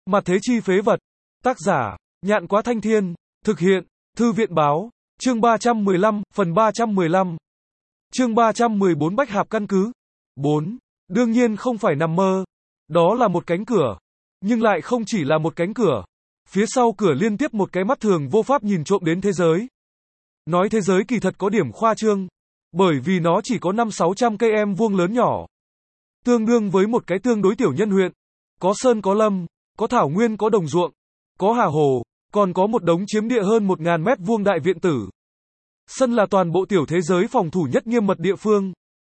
Mặt thế chi phế vật. Tác giả, Nhạn Quá Thanh Thiên. Thực hiện, Thư viện báo. Chương 315, phần 315. Chương 314 Bách Hạp căn cứ. 4. Đương nhiên không phải nằm mơ. Đó là một cánh cửa. Nhưng lại không chỉ là một cánh cửa. Phía sau cửa liên tiếp một cái mắt thường vô pháp nhìn trộm đến thế giới. Nói thế giới kỳ thật có điểm khoa trương. Bởi vì nó chỉ có 500-600 cây em vuông lớn nhỏ. Tương đương với một cái tương đối tiểu nhân huyện. Có sơn có lâm, có thảo nguyên có đồng ruộng, có hà hồ, còn có một đống chiếm địa hơn 1.000 mét vuông đại viện tử. Sân là toàn bộ tiểu thế giới phòng thủ nhất nghiêm mật địa phương.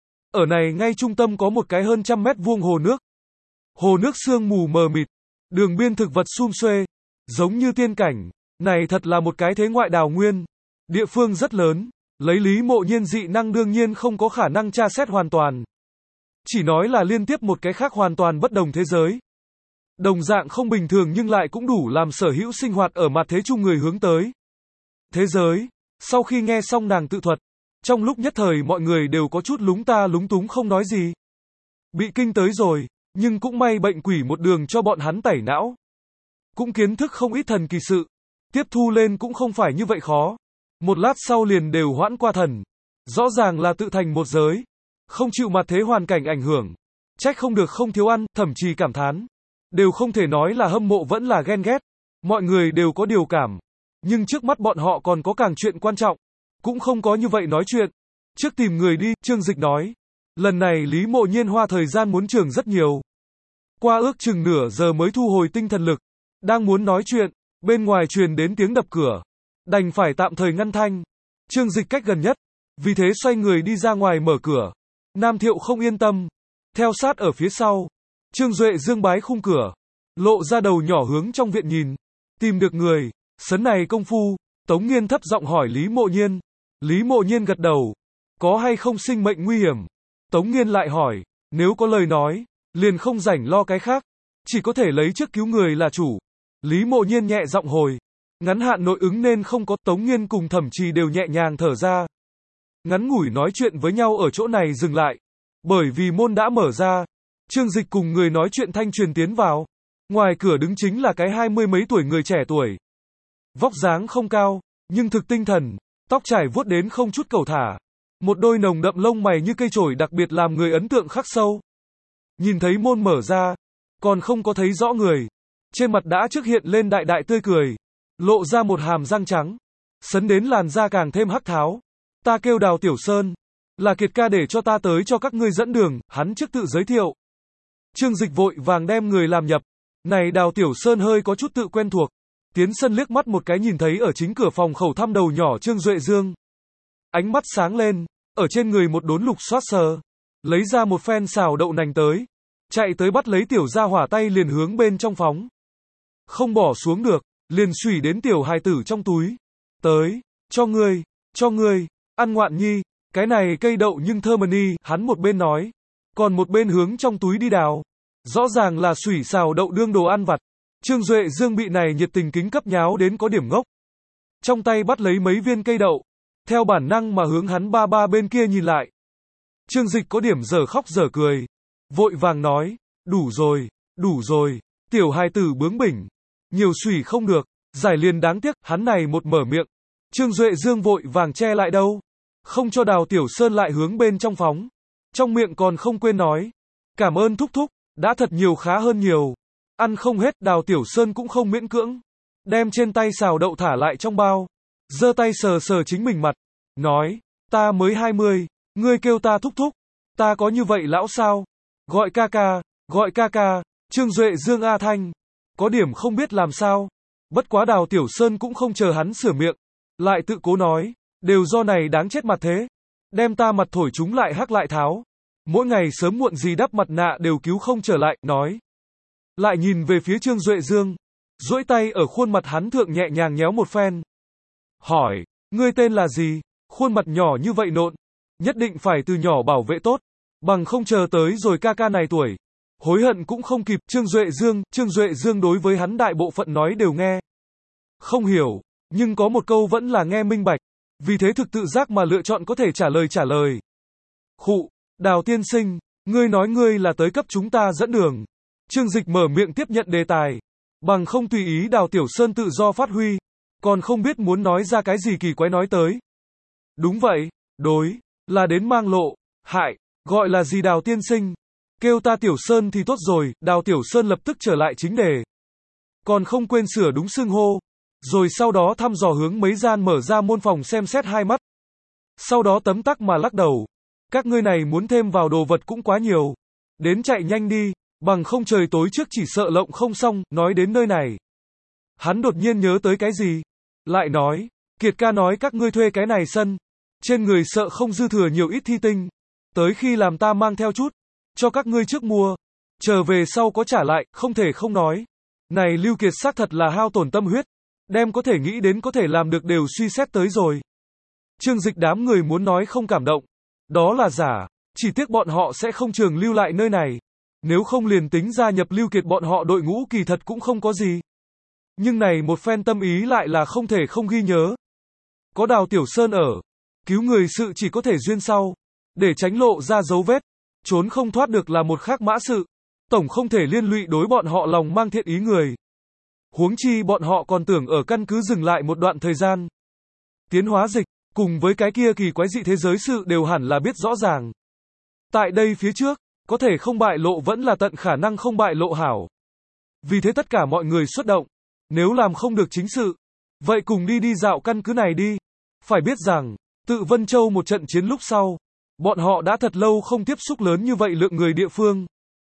Ở này ngay trung tâm có một cái hơn 100 mét vuông hồ nước. Hồ nước sương mù mờ mịt, đường biên thực vật sum xuê, giống như tiên cảnh. Này thật là một cái thế ngoại đào nguyên. Địa phương rất lớn, lấy Lý Mộ Nhiên dị năng đương nhiên không có khả năng tra xét hoàn toàn. Chỉ nói là liên tiếp một cái khác hoàn toàn bất đồng thế giới. Đồng dạng không bình thường nhưng lại cũng đủ làm sở hữu sinh hoạt ở mặt thế chung người hướng tới. Thế giới, sau khi nghe xong nàng tự thuật, trong lúc nhất thời mọi người đều có chút lúng ta lúng túng không nói gì. Bị kinh tới rồi, nhưng cũng may bệnh quỷ một đường cho bọn hắn tẩy não. Cũng kiến thức không ít thần kỳ sự. Tiếp thu lên cũng không phải như vậy khó. Một lát sau liền đều hoãn qua thần. Rõ ràng là tự thành một giới. Không chịu mặt thế hoàn cảnh ảnh hưởng. Trách không được không thiếu ăn, thậm chí cảm thán. Đều không thể nói là hâm mộ vẫn là ghen ghét. Mọi người đều có điều cảm. Nhưng trước mắt bọn họ còn có càng chuyện quan trọng. Cũng không có như vậy nói chuyện. Trước tìm người đi, Trương Dịch nói. Lần này Lý Mộ Nhiên hoa thời gian muốn trường rất nhiều. Qua ước chừng nửa giờ mới thu hồi tinh thần lực. Đang muốn nói chuyện, bên ngoài truyền đến tiếng đập cửa. Đành phải tạm thời ngăn thanh. Trương Dịch cách gần nhất. Vì thế xoay người đi ra ngoài mở cửa. Nam Thiệu không yên tâm. Theo sát ở phía sau. Trương Duệ dương bái khung cửa. Lộ ra đầu nhỏ hướng trong viện nhìn. Tìm được người. Sấn này công phu. Tống Nghiên thấp giọng hỏi Lý Mộ Nhiên. Lý Mộ Nhiên gật đầu. Có hay không sinh mệnh nguy hiểm? Tống Nghiên lại hỏi. Nếu có lời nói. Liền không rảnh lo cái khác. Chỉ có thể lấy trước cứu người là chủ. Lý Mộ Nhiên nhẹ giọng hồi. Ngắn hạn nội ứng nên không có. Tống Nghiên cùng Thẩm Trì đều nhẹ nhàng thở ra. Ngắn ngủi nói chuyện với nhau ở chỗ này dừng lại. Bởi vì môn đã mở ra. Trương Dịch cùng người nói chuyện thanh truyền tiến vào. Ngoài cửa đứng chính là cái 20 mấy tuổi người trẻ tuổi. Vóc dáng không cao, nhưng thực tinh thần. Tóc trải vuốt đến không chút cầu thả. Một đôi nồng đậm lông mày như cây chổi đặc biệt làm người ấn tượng khắc sâu. Nhìn thấy môn mở ra. Còn không có thấy rõ người. Trên mặt đã trước hiện lên đại đại tươi cười. Lộ ra một hàm răng trắng. Sấn đến làn da càng thêm hắc tháo. Ta kêu Đào Tiểu Sơn. Là Kiệt ca để cho ta tới cho các ngươi dẫn đường. Hắn trước tự giới thiệu. Trương Dịch vội vàng đem người làm nhập. Này Đào Tiểu Sơn hơi có chút tự quen thuộc. Tiến sân liếc mắt một cái nhìn thấy ở chính cửa phòng khẩu thăm đầu nhỏ Trương Duệ Dương. Ánh mắt sáng lên. Ở trên người một đốn lục xoát sờ. Lấy ra một phen xào đậu nành tới. Chạy tới bắt lấy tiểu gia hỏa tay liền hướng bên trong phóng. Không bỏ xuống được. Liền xủy đến tiểu hài tử trong túi. Tới. Cho ngươi. Ăn ngoạn nhi. Cái này cây đậu nhưng thơm ni. Hắn một bên nói. Còn một bên hướng trong túi đi đào. Rõ ràng là xủy xào đậu đương đồ ăn vặt. Trương Duệ Dương bị này nhiệt tình kính cấp nháo đến có điểm ngốc. Trong tay bắt lấy mấy viên cây đậu. Theo bản năng mà hướng hắn ba ba bên kia nhìn lại. Trương Dịch có điểm dở khóc dở cười. Vội vàng nói. Đủ rồi. Tiểu hài tử bướng bỉnh. Nhiều xủy không được. Giải liền đáng tiếc. Hắn này một mở miệng. Trương Duệ Dương vội vàng che lại đâu. Không cho Đào Tiểu Sơn lại hướng bên trong phóng. Trong miệng còn không quên nói. Cảm ơn thúc thúc. Đã thật nhiều khá hơn nhiều. Ăn không hết. Đào Tiểu Sơn cũng không miễn cưỡng. Đem trên tay xào đậu thả lại trong bao. Giơ tay sờ sờ chính mình mặt. Nói. Ta mới 20. Ngươi kêu ta thúc thúc. Ta có như vậy lão sao? Gọi ca ca. Trương Duệ Dương A Thanh. Có điểm không biết làm sao. Bất quá Đào Tiểu Sơn cũng không chờ hắn sửa miệng. Lại tự cố nói. Đều do này đáng chết mặt thế. Đem ta mặt thổi chúng lại hắc lại tháo. Mỗi ngày sớm muộn gì đắp mặt nạ đều cứu không trở lại, nói. Lại nhìn về phía Trương Duệ Dương. Duỗi tay ở khuôn mặt hắn thượng nhẹ nhàng nhéo một phen. Hỏi, ngươi tên là gì? Khuôn mặt nhỏ như vậy nộn. Nhất định phải từ nhỏ bảo vệ tốt. Bằng không chờ tới rồi ca ca này tuổi. Hối hận cũng không kịp. Trương Duệ Dương đối với hắn đại bộ phận nói đều nghe. Không hiểu, nhưng có một câu vẫn là nghe minh bạch. Vì thế thực tự giác mà lựa chọn có thể trả lời. Khụ, Đào tiên sinh, ngươi nói ngươi là tới cấp chúng ta dẫn đường. Trương Dịch mở miệng tiếp nhận đề tài. Bằng không tùy ý Đào Tiểu Sơn tự do phát huy, còn không biết muốn nói ra cái gì kỳ quái nói tới. Đúng vậy, đối, là đến mang lộ, hại, gọi là gì Đào tiên sinh? Kêu ta Tiểu Sơn thì tốt rồi, Đào Tiểu Sơn lập tức trở lại chính đề. Còn không quên sửa đúng xưng hô, rồi sau đó thăm dò hướng mấy gian mở ra môn phòng xem xét hai mắt. Sau đó tấm tắc mà lắc đầu. Các ngươi này muốn thêm vào đồ vật cũng quá nhiều. Đến chạy nhanh đi, bằng không trời tối trước chỉ sợ lộng không xong, nói đến nơi này. Hắn đột nhiên nhớ tới cái gì? Lại nói, Kiệt ca nói các ngươi thuê cái này sân. Trên người sợ không dư thừa nhiều ít thi tinh. Tới khi làm ta mang theo chút, cho các ngươi trước mua. Trở về sau có trả lại, không thể không nói. Này Lưu Kiệt xác thật là hao tổn tâm huyết. Đem có thể nghĩ đến có thể làm được đều suy xét tới rồi. Trương Dịch đám người muốn nói không cảm động. Đó là giả, chỉ tiếc bọn họ sẽ không trường lưu lại nơi này. Nếu không liền tính gia nhập Lưu Kiệt bọn họ đội ngũ kỳ thật cũng không có gì. Nhưng này một phen tâm ý lại là không thể không ghi nhớ. Có Đào Tiểu Sơn ở, cứu người sự chỉ có thể duyên sau. Để tránh lộ ra dấu vết, trốn không thoát được là một khác mã sự. Tổng không thể liên lụy đối bọn họ lòng mang thiện ý người. Huống chi bọn họ còn tưởng ở căn cứ dừng lại một đoạn thời gian. Tiến hóa dịch, cùng với cái kia kỳ quái dị thế giới sự đều hẳn là biết rõ ràng. Tại đây phía trước, có thể không bại lộ vẫn là tận khả năng không bại lộ hảo. Vì thế tất cả mọi người xuất động. Nếu làm không được chính sự, vậy cùng đi dạo căn cứ này đi. Phải biết rằng, tự Vân Châu một trận chiến lúc sau, bọn họ đã thật lâu không tiếp xúc lớn như vậy lượng người địa phương.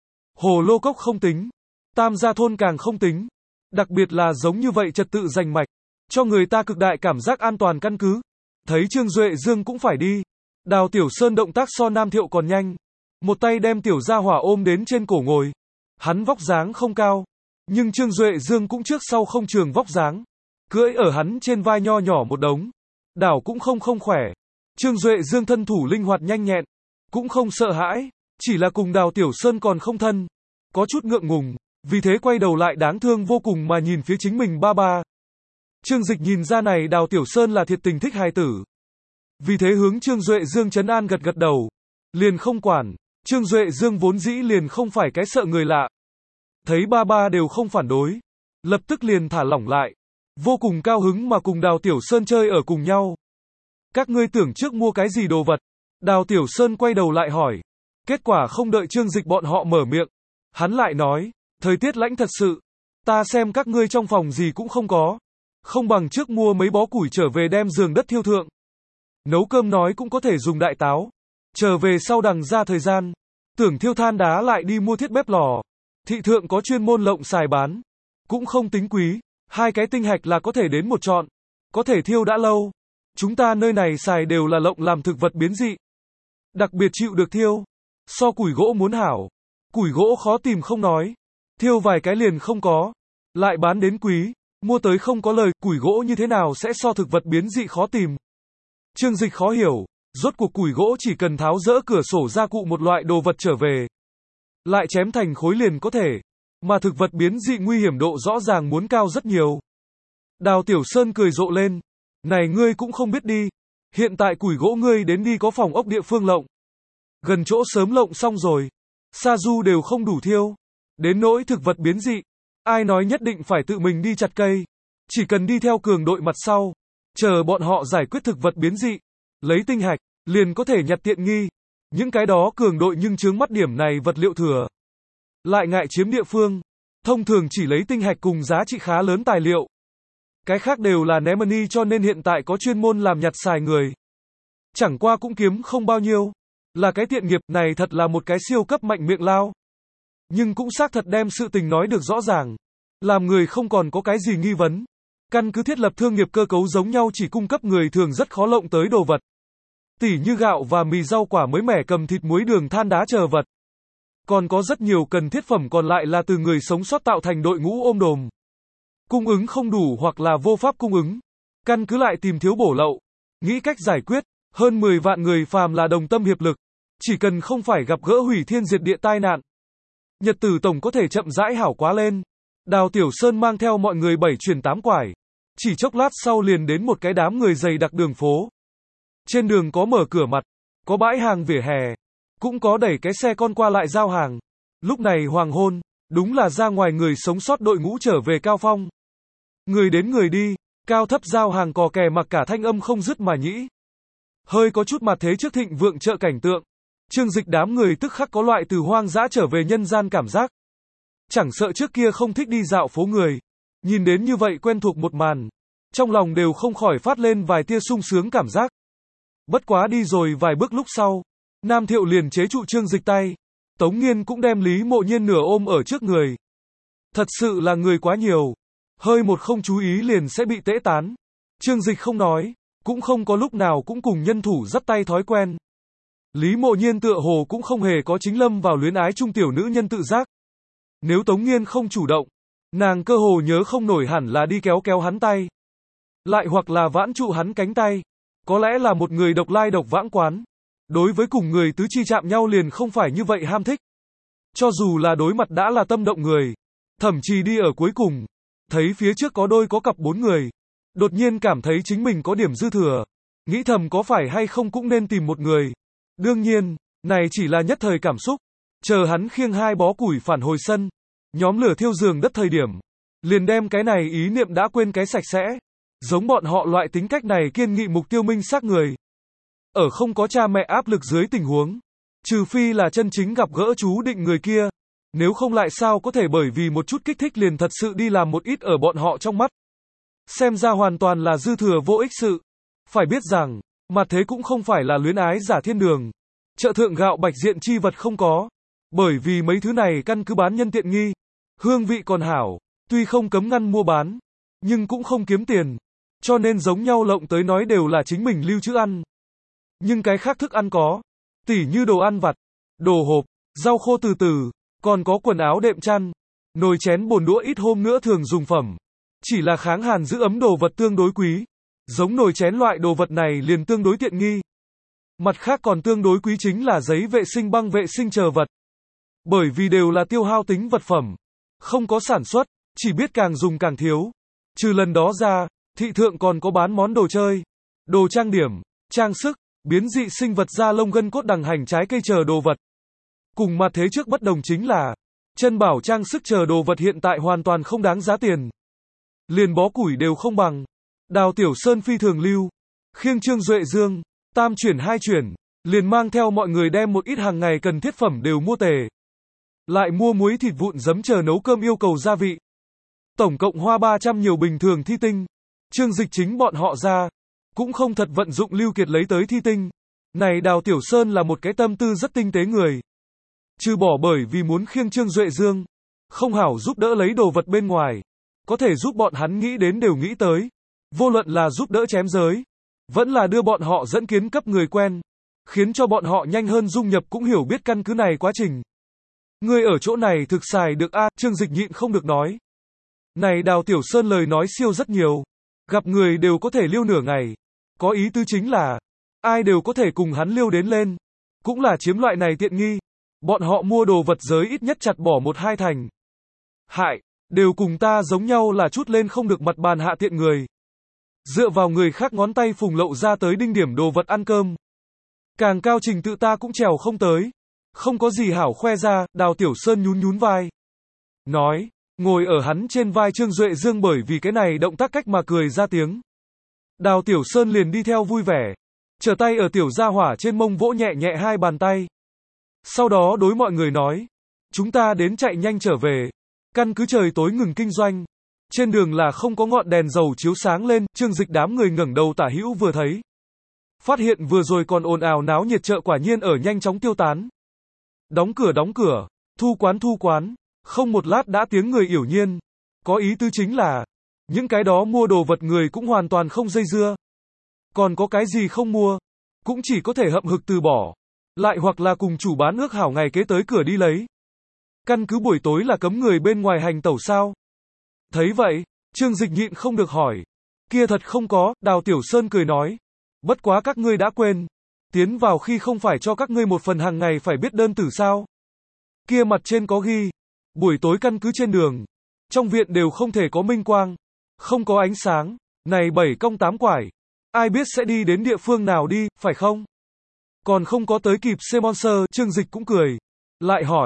Hồ Lô Cốc không tính, Tam Gia Thôn càng không tính. Đặc biệt là giống như vậy trật tự rành mạch, cho người ta cực đại cảm giác an toàn căn cứ. Thấy Trương Duệ Dương cũng phải đi. Đào Tiểu Sơn động tác so Nam Thiệu còn nhanh. Một tay đem Tiểu Gia Hỏa ôm đến trên cổ ngồi. Hắn vóc dáng không cao, nhưng Trương Duệ Dương cũng trước sau không trường vóc dáng. Cưỡi ở hắn trên vai nho nhỏ một đống. Đảo cũng không khỏe. Trương Duệ Dương thân thủ linh hoạt nhanh nhẹn, cũng không sợ hãi, chỉ là cùng Đào Tiểu Sơn còn không thân. Có chút ngượng ngùng, vì thế quay đầu lại đáng thương vô cùng mà nhìn phía chính mình ba ba. Trương Dịch nhìn ra này Đào Tiểu Sơn là thiệt tình thích hài tử. Vì thế hướng Trương Duệ Dương trấn an gật gật đầu. Liền không quản, Trương Duệ Dương vốn dĩ liền không phải cái sợ người lạ. Thấy ba ba đều không phản đối, lập tức liền thả lỏng lại. Vô cùng cao hứng mà cùng Đào Tiểu Sơn chơi ở cùng nhau. Các ngươi tưởng trước mua cái gì đồ vật? Đào Tiểu Sơn quay đầu lại hỏi. Kết quả không đợi Trương Dịch bọn họ mở miệng. Hắn lại nói, thời tiết lạnh thật sự. Ta xem các ngươi trong phòng gì cũng không có. Không bằng trước mua mấy bó củi trở về đem giường đất thiêu thượng. Nấu cơm nói cũng có thể dùng đại táo. Trở về sau đằng ra thời gian. Tưởng thiêu than đá lại đi mua thiết bếp lò. Thị thượng có chuyên môn lộng xài bán. Cũng không tính quý. 2 cái tinh hạch là có thể đến một trọn. Có thể thiêu đã lâu. Chúng ta nơi này xài đều là lộng làm thực vật biến dị. Đặc biệt chịu được thiêu. So củi gỗ muốn hảo. Củi gỗ khó tìm không nói. Thiêu vài cái liền không có. Lại bán đến quý. Mua tới không có lời, củi gỗ như thế nào sẽ so thực vật biến dị khó tìm. Trương Dịch khó hiểu. Rốt cuộc củi gỗ chỉ cần tháo dỡ cửa sổ gia cụ một loại đồ vật trở về. Lại chém thành khối liền có thể. Mà thực vật biến dị nguy hiểm độ rõ ràng muốn cao rất nhiều. Đào Tiểu Sơn cười rộ lên. Này ngươi cũng không biết đi. Hiện tại củi gỗ ngươi đến đi có phòng ốc địa phương lộng. Gần chỗ sớm lộng xong rồi. Sa du đều không đủ thiêu. Đến nỗi thực vật biến dị. Ai nói nhất định phải tự mình đi chặt cây. Chỉ cần đi theo cường đội mặt sau. Chờ bọn họ giải quyết thực vật biến dị. Lấy tinh hạch, liền có thể nhặt tiện nghi. Những cái đó cường đội nhưng chướng mắt điểm này vật liệu thừa. Lại ngại chiếm địa phương. Thông thường chỉ lấy tinh hạch cùng giá trị khá lớn tài liệu. Cái khác đều là ném money cho nên hiện tại có chuyên môn làm nhặt xài người. Chẳng qua cũng kiếm không bao nhiêu. Là cái tiện nghiệp này thật là một cái siêu cấp mạnh miệng lao. Nhưng cũng xác thật đem sự tình nói được rõ ràng. Làm người không còn có cái gì nghi vấn. Căn cứ thiết lập thương nghiệp cơ cấu giống nhau chỉ cung cấp người thường rất khó lộng tới đồ vật. Tỉ như gạo và mì rau quả mới mẻ cầm thịt muối đường than đá chờ vật. Còn có rất nhiều cần thiết phẩm còn lại là từ người sống sót tạo thành đội ngũ ôm đồm. Cung ứng không đủ hoặc là vô pháp cung ứng. Căn cứ lại tìm thiếu bổ lậu. Nghĩ cách giải quyết. Hơn 10 vạn người phàm là đồng tâm hiệp lực. Chỉ cần không phải gặp gỡ hủy thiên diệt địa tai nạn. Nhật tử tổng có thể chậm rãi hảo quá lên. Đào Tiểu Sơn mang theo mọi người 7 chuyển 8 quải. Chỉ chốc lát sau liền đến một cái đám người dày đặc đường phố. Trên đường có mở cửa mặt. Có bãi hàng vỉa hè. Cũng có đẩy cái xe con qua lại giao hàng. Lúc này hoàng hôn. Đúng là ra ngoài người sống sót đội ngũ trở về cao phong. Người đến người đi, cao thấp giao hàng cò kè mặc cả thanh âm không dứt mà nhĩ. Hơi có chút mặt thế trước thịnh vượng chợ cảnh tượng. Trương Dịch đám người tức khắc có loại từ hoang dã trở về nhân gian cảm giác. Chẳng sợ trước kia không thích đi dạo phố người. Nhìn đến như vậy quen thuộc một màn. Trong lòng đều không khỏi phát lên vài tia sung sướng cảm giác. Bất quá đi rồi vài bước lúc sau. Nam Thiệu liền chế trụ Trương Dịch tay. Tống Nghiên cũng đem Lý Mộ Nhiên nửa ôm ở trước người. Thật sự là người quá nhiều. Hơi một không chú ý liền sẽ bị tễ tán. Trương Dịch không nói. Cũng không có lúc nào cũng cùng nhân thủ dắt tay thói quen. Lý Mộ Nhiên tựa hồ cũng không hề có chính lâm vào luyến ái trung tiểu nữ nhân tự giác. Nếu Tống Nghiên không chủ động, nàng cơ hồ nhớ không nổi hẳn là đi kéo kéo hắn tay. Lại hoặc là vãn trụ hắn cánh tay. Có lẽ là một người độc lai độc vãng quán. Đối với cùng người tứ chi chạm nhau liền không phải như vậy ham thích. Cho dù là đối mặt đã là tâm động người. Thậm chí đi ở cuối cùng. Thấy phía trước có đôi có cặp 4 người. Đột nhiên cảm thấy chính mình có điểm dư thừa. Nghĩ thầm có phải hay không cũng nên tìm một người. Đương nhiên, này chỉ là nhất thời cảm xúc. Chờ hắn khiêng 2 bó củi phản hồi sân. Nhóm lửa thiêu giường đất thời điểm. Liền đem cái này ý niệm đã quên cái sạch sẽ. Giống bọn họ loại tính cách này kiên nghị mục tiêu minh xác người. Ở không có cha mẹ áp lực dưới tình huống. Trừ phi là chân chính gặp gỡ chú định người kia. Nếu không lại sao có thể bởi vì một chút kích thích liền thật sự đi làm một ít ở bọn họ trong mắt. Xem ra hoàn toàn là dư thừa vô ích sự. Phải biết rằng, mặt thế cũng không phải là luyến ái giả thiên đường. Chợ thượng gạo bạch diện chi vật không có. Bởi vì mấy thứ này căn cứ bán nhân tiện nghi. Hương vị còn hảo, tuy không cấm ngăn mua bán, nhưng cũng không kiếm tiền. Cho nên giống nhau lộng tới nói đều là chính mình lưu trữ ăn. Nhưng cái khác thức ăn có. Tỉ như đồ ăn vặt, đồ hộp, rau khô từ từ, còn có quần áo đệm chăn, nồi chén bồn đũa ít hôm nữa thường dùng phẩm. Chỉ là kháng hàn giữ ấm đồ vật tương đối quý. Giống nồi chén loại đồ vật này liền tương đối tiện nghi. Mặt khác còn tương đối quý chính là giấy vệ sinh băng vệ sinh chờ vật. Bởi vì đều là tiêu hao tính vật phẩm. Không có sản xuất, chỉ biết càng dùng càng thiếu. Trừ lần đó ra, thị thượng còn có bán món đồ chơi, đồ trang điểm, trang sức, biến dị sinh vật da lông gân cốt đằng hành trái cây chờ đồ vật. Cùng mặt thế trước bất đồng chính là, chân bảo trang sức chờ đồ vật hiện tại hoàn toàn không đáng giá tiền. Liền bó củi đều không bằng. Đào Tiểu Sơn phi thường lưu, khiêng Trương Duệ Dương, tam chuyển 2 chuyển, liền mang theo mọi người đem một ít hàng ngày cần thiết phẩm đều mua tề. Lại mua muối thịt vụn giấm chờ nấu cơm yêu cầu gia vị. Tổng cộng hoa 300 nhiều bình thường thi tinh. Trương Dịch chính bọn họ ra, cũng không thật vận dụng lưu kiệt lấy tới thi tinh. Này Đào Tiểu Sơn là một cái tâm tư rất tinh tế người. Trừ bỏ bởi vì muốn khiêng Trương Duệ Dương, không hảo giúp đỡ lấy đồ vật bên ngoài. Có thể giúp bọn hắn nghĩ đến đều nghĩ tới. Vô luận là giúp đỡ chém giới, vẫn là đưa bọn họ dẫn kiến cấp người quen, khiến cho bọn họ nhanh hơn dung nhập cũng hiểu biết căn cứ này quá trình. Người ở chỗ này thực xài được a, Trương Dịch nhịn không được nói. Này Đào Tiểu Sơn lời nói siêu rất nhiều, gặp người đều có thể liêu nửa ngày. Có ý tứ chính là, ai đều có thể cùng hắn liêu đến lên. Cũng là chiếm loại này tiện nghi. Bọn họ mua đồ vật giới ít nhất chặt bỏ 1-2 thành. Hại, đều cùng ta giống nhau là chút lên không được mặt bàn hạ tiện người. Dựa vào người khác ngón tay phùng lậu ra tới đinh điểm đồ vật ăn cơm. Càng cao trình tự ta cũng trèo không tới. Không có gì hảo khoe ra, Đào Tiểu Sơn nhún nhún vai. Nói, ngồi ở hắn trên vai Trương Duệ Dương bởi vì cái này động tác cách mà cười ra tiếng. Đào Tiểu Sơn liền đi theo vui vẻ. Trở tay ở Tiểu Gia Hỏa trên mông vỗ nhẹ nhẹ 2 bàn tay. Sau đó đối mọi người nói. Chúng ta đến chạy nhanh trở về. Căn cứ trời tối ngừng kinh doanh. Trên đường là không có ngọn đèn dầu chiếu sáng lên. Trương Dịch đám người ngẩng đầu tả hữu vừa thấy. Phát hiện vừa rồi còn ồn ào náo nhiệt chợ quả nhiên ở nhanh chóng tiêu tán. Đóng cửa, thu quán. Không một lát đã tiếng người yểu nhiên. Có ý tứ chính là, những cái đó mua đồ vật người cũng hoàn toàn không dây dưa. Còn có cái gì không mua, cũng chỉ có thể hậm hực từ bỏ. Lại hoặc là cùng chủ bán ước hảo ngày kế tới cửa đi lấy. Căn cứ buổi tối là cấm người bên ngoài hành tẩu sao? Thấy vậy, Trương Dịch nhịn không được hỏi. Kia thật không có, Đào Tiểu Sơn cười nói. Bất quá các ngươi đã quên. Tiến vào khi không phải cho các ngươi một phần hàng ngày phải biết đơn tử sao? Kia mặt trên có ghi. Buổi tối căn cứ trên đường. Trong viện đều không thể có minh quang. Không có ánh sáng. Này 7 cong 8 quải. Ai biết sẽ đi đến địa phương nào đi, phải không? Còn không có tới kịp Semonser, Trương Dịch cũng cười. Lại hỏi.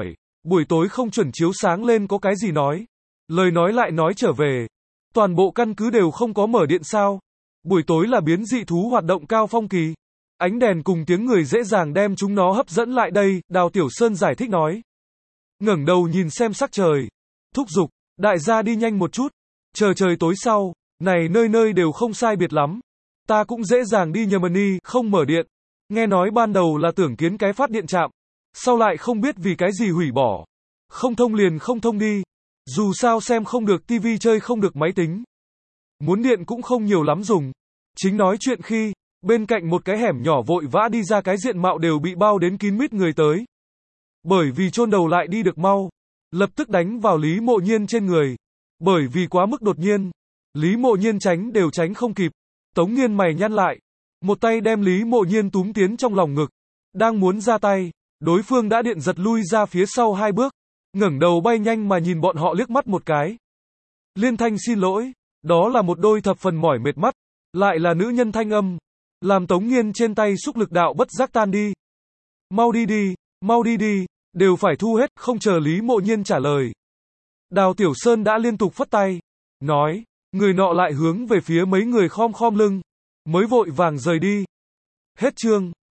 Buổi tối không chuẩn chiếu sáng lên có cái gì nói. Lời nói lại nói trở về. Toàn bộ căn cứ đều không có mở điện sao. Buổi tối là biến dị thú hoạt động cao phong kỳ. Ánh đèn cùng tiếng người dễ dàng đem chúng nó hấp dẫn lại đây, Đào Tiểu Sơn giải thích nói. Ngẩng đầu nhìn xem sắc trời. Thúc giục, đại gia đi nhanh một chút. Chờ trời tối sau, này nơi nơi đều không sai biệt lắm. Ta cũng dễ dàng đi Yemeni, không mở điện. Nghe nói ban đầu là tưởng kiến cái phát điện trạm. Sau lại không biết vì cái gì hủy bỏ. Không thông liền không thông đi. Dù sao xem không được tivi chơi không được máy tính. Muốn điện cũng không nhiều lắm dùng. Chính nói chuyện khi, bên cạnh một cái hẻm nhỏ vội vã đi ra cái diện mạo đều bị bao đến kín mít người tới. Bởi vì chôn đầu lại đi được mau. Lập tức đánh vào Lý Mộ Nhiên trên người. Bởi vì quá mức đột nhiên. Lý Mộ Nhiên tránh đều tránh không kịp. Tống Nghiên mày nhăn lại. Một tay đem Lý Mộ Nhiên túm tiến trong lòng ngực. Đang muốn ra tay. Đối phương đã điện giật lui ra phía sau 2 bước. Ngẩng đầu bay nhanh mà nhìn bọn họ liếc mắt một cái. Liên thanh xin lỗi. Đó là một đôi thập phần mỏi mệt mắt. Lại là nữ nhân thanh âm. Làm Tống Nghiên trên tay xúc lực đạo bất giác tan đi. Mau đi đi, mau đi đi. Đều phải thu hết, không chờ Lý Mộ Nhiên trả lời. Đào Tiểu Sơn đã liên tục phất tay. Nói, người nọ lại hướng về phía mấy người khom khom lưng. Mới vội vàng rời đi. Hết chương.